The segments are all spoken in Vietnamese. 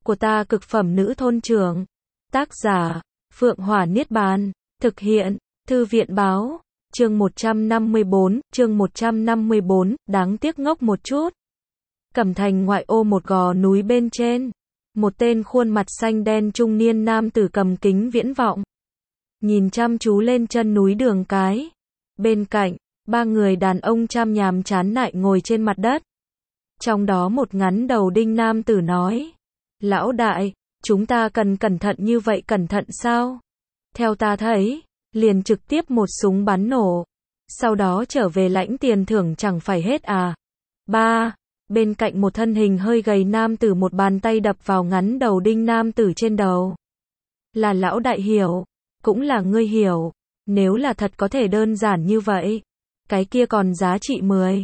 của ta cực phẩm nữ thôn trưởng. Tác giả, Phượng Hỏa Niết Bàn. Thực hiện, Thư viện Báo. Chương 154, đáng tiếc ngốc một chút. Cẩm Thành ngoại ô một gò núi bên trên. Một tên khuôn mặt xanh đen trung niên nam tử cầm kính viễn vọng. Nhìn chăm chú lên chân núi đường cái. Bên cạnh, ba người đàn ông chăm nhàm chán nại ngồi trên mặt đất. Trong đó một ngắn đầu đinh nam tử nói. Lão đại, chúng ta cần cẩn thận như vậy cẩn thận sao? Theo ta thấy, liền trực tiếp một súng bắn nổ. Sau đó trở về lãnh tiền thưởng chẳng phải hết à? Ba, bên cạnh một thân hình hơi gầy nam tử một bàn tay đập vào ngắn đầu đinh nam tử trên đầu. Là lão đại hiểu, cũng là ngươi hiểu. Nếu là thật có thể đơn giản như vậy, cái kia còn giá trị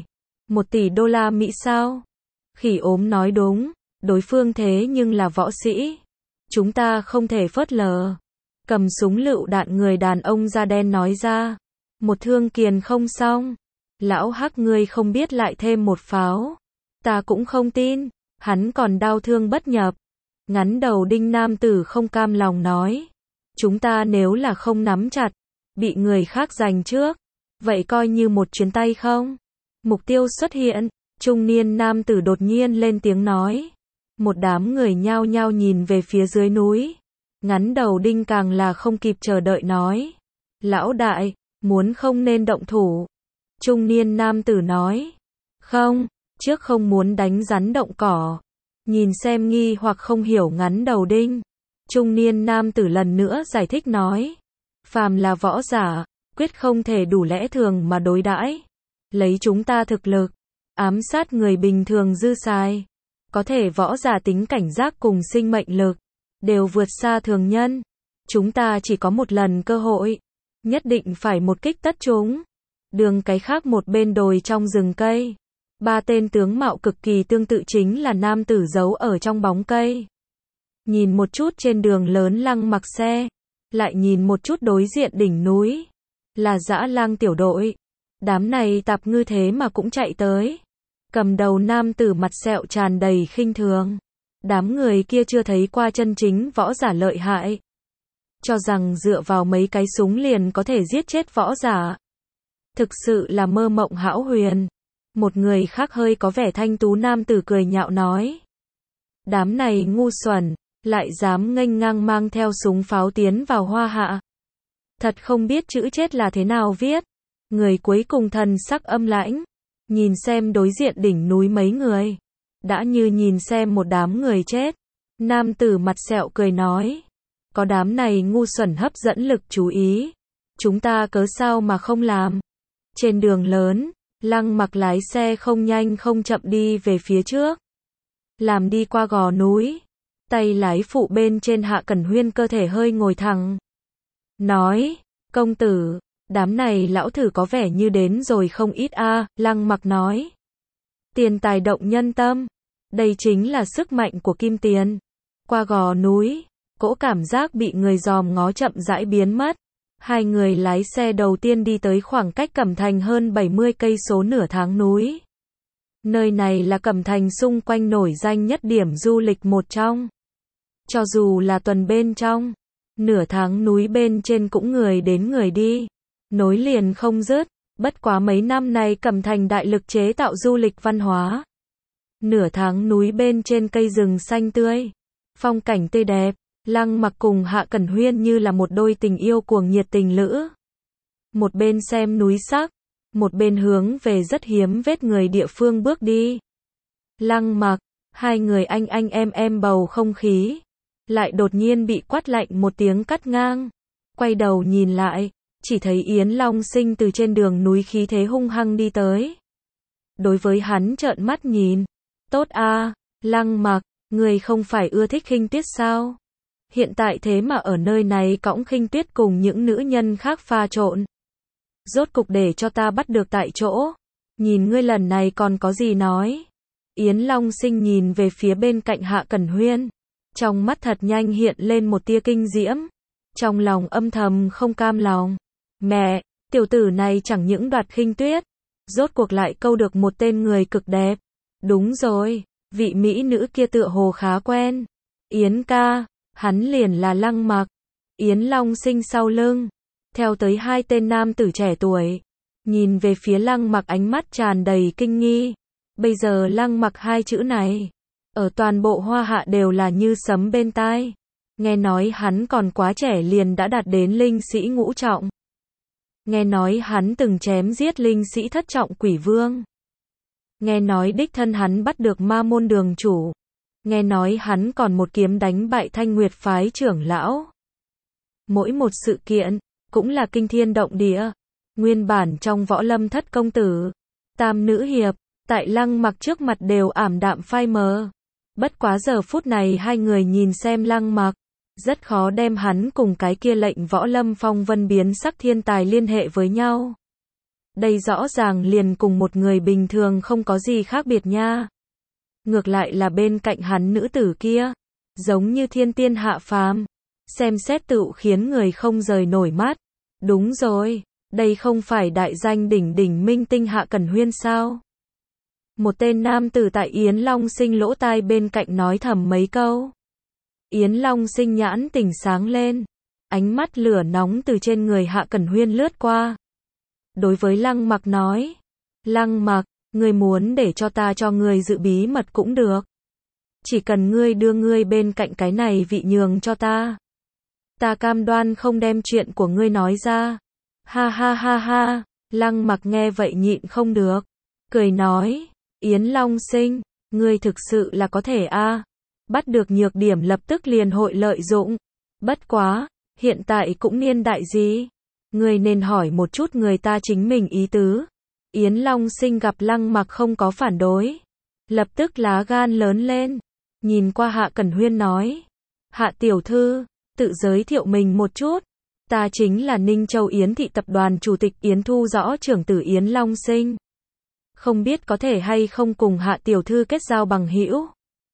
1 tỷ đô la Mỹ sao? Khỉ ốm nói đúng, đối phương thế nhưng là võ sĩ. Chúng ta không thể phớt lờ. Cầm súng lựu đạn người đàn ông da đen nói ra. Một thương kiền không xong. Lão hắc ngươi không biết lại thêm một pháo. Ta cũng không tin, hắn còn đau thương bất nhập. Ngắn đầu đinh nam tử không cam lòng nói. Chúng ta nếu là không nắm chặt, bị người khác giành trước, vậy coi như một chuyến tay không? Mục tiêu xuất hiện, trung niên nam tử đột nhiên lên tiếng nói. Một đám người nhao nhao nhìn về phía dưới núi. Ngắn đầu đinh càng là không kịp chờ đợi nói. Lão đại, muốn không nên động thủ. Trung niên nam tử nói. Không, trước không muốn đánh rắn động cỏ. Nhìn xem nghi hoặc không hiểu ngắn đầu đinh. Trung niên nam tử lần nữa giải thích nói. Phàm là võ giả, quyết không thể đủ lẽ thường mà đối đãi. Lấy chúng ta thực lực, ám sát người bình thường dư xài. Có thể võ giả tính cảnh giác cùng sinh mệnh lực, đều vượt xa thường nhân. Chúng ta chỉ có một lần cơ hội, nhất định phải một kích tất chúng. Đường cái khác một bên đồi trong rừng cây. Ba tên tướng mạo cực kỳ tương tự chính là nam tử giấu ở trong bóng cây. Nhìn một chút trên đường lớn Lăng Mặc xe, lại nhìn một chút đối diện đỉnh núi, là Dã Lang tiểu đội. Đám này tạp ngư thế mà cũng chạy tới. Cầm đầu nam tử mặt sẹo tràn đầy khinh thường. Đám người kia chưa thấy qua chân chính võ giả lợi hại. Cho rằng dựa vào mấy cái súng liền có thể giết chết võ giả. Thực sự là mơ mộng hão huyền. Một người khác hơi có vẻ thanh tú nam tử cười nhạo nói. Đám này ngu xuẩn, lại dám nghênh ngang mang theo súng pháo tiến vào Hoa Hạ. Thật không biết chữ chết là thế nào viết. Người cuối cùng thần sắc âm lãnh. Nhìn xem đối diện đỉnh núi mấy người. Đã như nhìn xem một đám người chết. Nam tử mặt sẹo cười nói. Có đám này ngu xuẩn hấp dẫn lực chú ý. Chúng ta cớ sao mà không làm. Trên đường lớn, Lăng Mặc lái xe không nhanh không chậm đi về phía trước. Làm đi qua gò núi. Tay lái phụ bên trên Hạ Cẩn Huyên cơ thể hơi ngồi thẳng. Nói, công tử, đám này lão thử có vẻ như đến rồi không ít a. Lăng Mặc nói. Tiền tài động nhân tâm. Đây chính là sức mạnh của kim tiền. Qua gò núi, cỗ cảm giác bị người dòm ngó chậm rãi biến mất. Hai người lái xe đầu tiên đi tới khoảng cách Cẩm Thành hơn 70 cây số nửa tháng núi. Nơi này là Cẩm Thành xung quanh nổi danh nhất điểm du lịch một trong. Cho dù là tuần bên trong, nửa tháng núi bên trên cũng người đến người đi, nối liền không dứt. Bất quá mấy năm nay Cẩm Thành đại lực chế tạo du lịch văn hóa. Nửa tháng núi bên trên cây rừng xanh tươi, phong cảnh tươi đẹp. Lăng Mặc cùng Hạ Cẩn Huyên như là một đôi tình yêu cuồng nhiệt tình lữ. Một bên xem núi sắc, một bên hướng về rất hiếm vết người địa phương bước đi. Lăng Mặc, hai người anh em bầu không khí, lại đột nhiên bị quát lạnh một tiếng cắt ngang. Quay đầu nhìn lại, chỉ thấy Yến Long Sinh từ trên đường núi khí thế hung hăng đi tới. Đối với hắn trợn mắt nhìn. Tốt a, Lăng Mặc, người không phải ưa thích khinh tuyết sao? Hiện tại thế mà ở nơi này cõng khinh tuyết cùng những nữ nhân khác pha trộn. Rốt cục để cho ta bắt được tại chỗ. Nhìn ngươi lần này còn có gì nói. Yến Long Sinh nhìn về phía bên cạnh Hạ Cẩn Huyên. Trong mắt thật nhanh hiện lên một tia kinh diễm. Trong lòng âm thầm không cam lòng. Mẹ, tiểu tử này chẳng những đoạt khinh tuyết. Rốt cuộc lại câu được một tên người cực đẹp. Đúng rồi, vị mỹ nữ kia tựa hồ khá quen. Yến ca, hắn liền là Lăng Mặc. Yến Long Sinh sau lưng, theo tới hai tên nam tử trẻ tuổi, nhìn về phía Lăng Mặc ánh mắt tràn đầy kinh nghi. Bây giờ Lăng Mặc hai chữ này, ở toàn bộ Hoa Hạ đều là như sấm bên tai. Nghe nói hắn còn quá trẻ liền đã đạt đến linh sĩ ngũ trọng. Nghe nói hắn từng chém giết linh sĩ thất trọng quỷ vương. Nghe nói đích thân hắn bắt được ma môn đường chủ. Nghe nói hắn còn một kiếm đánh bại Thanh Nguyệt phái trưởng lão. Mỗi một sự kiện, cũng là kinh thiên động địa. Nguyên bản trong võ lâm thất công tử, tam nữ hiệp, tại Lăng Mặc trước mặt đều ảm đạm phai mờ. Bất quá giờ phút này hai người nhìn xem Lăng Mặc, rất khó đem hắn cùng cái kia lệnh võ lâm phong vân biến sắc thiên tài liên hệ với nhau. Đây rõ ràng liền cùng một người bình thường không có gì khác biệt nha. Ngược lại là bên cạnh hắn nữ tử kia, giống như thiên tiên hạ phàm, xem xét tựu khiến người không rời nổi mắt. Đúng rồi, đây không phải đại danh đỉnh đỉnh minh tinh Hạ Cẩn Huyên sao? Một tên nam tử tại Yến Long Sinh lỗ tai bên cạnh nói thầm mấy câu. Yến Long Sinh nhãn tỉnh sáng lên, ánh mắt lửa nóng từ trên người Hạ Cẩn Huyên lướt qua. Đối với Lăng Mặc nói, Lăng Mặc, ngươi muốn để cho ta cho ngươi giữ bí mật cũng được. Chỉ cần ngươi đưa ngươi bên cạnh cái này vị nhường cho ta. Ta cam đoan không đem chuyện của ngươi nói ra. Ha ha ha ha, Lăng Mặc nghe vậy nhịn không được. Cười nói, Yến Long Sinh, ngươi thực sự là có thể a, bắt được nhược điểm lập tức liền hội lợi dụng. Bất quá, hiện tại cũng niên đại gì? Ngươi nên hỏi một chút người ta chính mình ý tứ. Yến Long Sinh gặp Lăng Mặc không có phản đối, lập tức lá gan lớn lên, nhìn qua Hạ Cẩn Huyên nói, Hạ tiểu thư, tự giới thiệu mình một chút. Ta chính là Ninh Châu Yến thị tập đoàn chủ tịch Yến Thu Rõ trưởng tử Yến Long Sinh. Không biết có thể hay không cùng Hạ tiểu thư kết giao bằng hữu.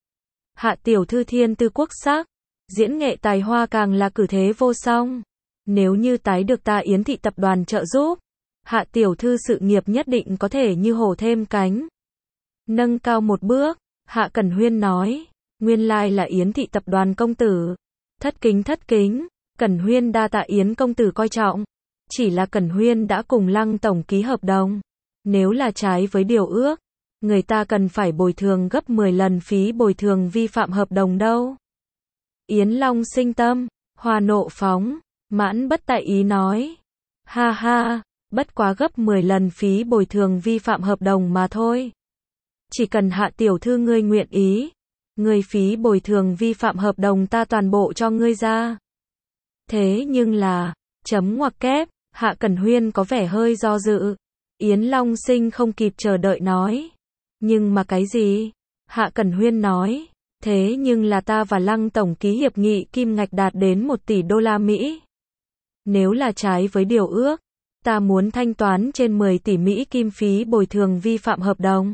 Hạ tiểu thư thiên tư quốc sắc, diễn nghệ tài hoa càng là cử thế vô song. Nếu như tái được ta Yến thị tập đoàn trợ giúp, Hạ tiểu thư sự nghiệp nhất định có thể như hổ thêm cánh. Nâng cao một bước, Hạ Cẩn Huyên nói, nguyên lai là Yến thị tập đoàn công tử. Thất kính, Cẩn Huyên đa tạ Yến công tử coi trọng. Chỉ là Cẩn Huyên đã cùng Lăng tổng ký hợp đồng. Nếu là trái với điều ước, người ta cần phải bồi thường gấp 10 lần phí bồi thường vi phạm hợp đồng đâu. Yến Long Sinh tâm, hoa nộ phóng, mãn bất tại ý nói. Ha ha, bất quá gấp 10 lần phí bồi thường vi phạm hợp đồng mà thôi. Chỉ cần Hạ tiểu thư ngươi nguyện ý, ngươi phí bồi thường vi phạm hợp đồng ta toàn bộ cho ngươi ra. Thế nhưng là, chấm ngoặc kép, Hạ Cẩn Huyên có vẻ hơi do dự. Yến Long Sinh không kịp chờ đợi nói. Nhưng mà cái gì? Hạ Cẩn Huyên nói. Thế nhưng là ta và Lăng tổng ký hiệp nghị kim ngạch đạt đến 1 tỷ đô la Mỹ. Nếu là trái với điều ước, ta muốn thanh toán trên 10 tỷ Mỹ kim phí bồi thường vi phạm hợp đồng.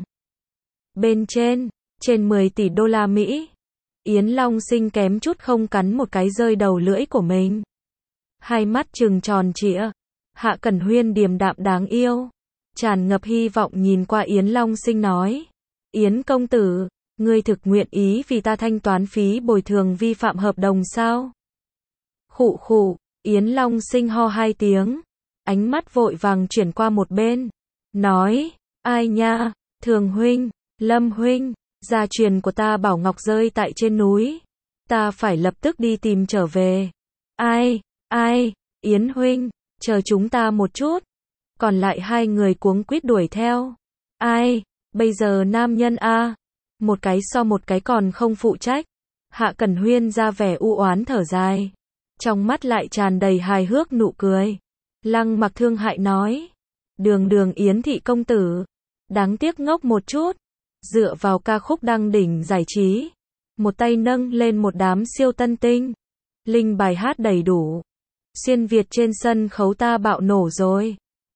Bên trên 10 tỷ đô la Mỹ. Yến Long Sinh kém chút không cắn một cái rơi đầu lưỡi của mình. Hai mắt trừng tròn trịa. Hạ Cẩn Huyên điềm đạm đáng yêu, tràn ngập hy vọng nhìn qua Yến Long Sinh nói. Yến công tử, ngươi thực nguyện ý vì ta thanh toán phí bồi thường vi phạm hợp đồng sao? Khụ khụ, Yến Long Sinh ho 2 tiếng, ánh mắt vội vàng chuyển qua một bên, nói, ai nha, Thường huynh, Lâm huynh, gia truyền của ta bảo ngọc rơi tại trên núi, ta phải lập tức đi tìm trở về. Ai, Yến huynh, chờ chúng ta một chút. Còn lại hai người cuống quýt đuổi theo. Ai, bây giờ nam nhân a, một cái so một cái còn không phụ trách. Hạ Cẩn Huyên ra vẻ u oán thở dài, trong mắt lại tràn đầy hài hước nụ cười. Lăng Mặc thương hại nói, đường Yến thị công tử, đáng tiếc ngốc một chút. Dựa vào ca khúc đăng đỉnh giải trí, một tay nâng lên một đám siêu tân tinh, linh bài hát đầy đủ, xuyên Việt trên sân khấu ta bạo nổ rồi.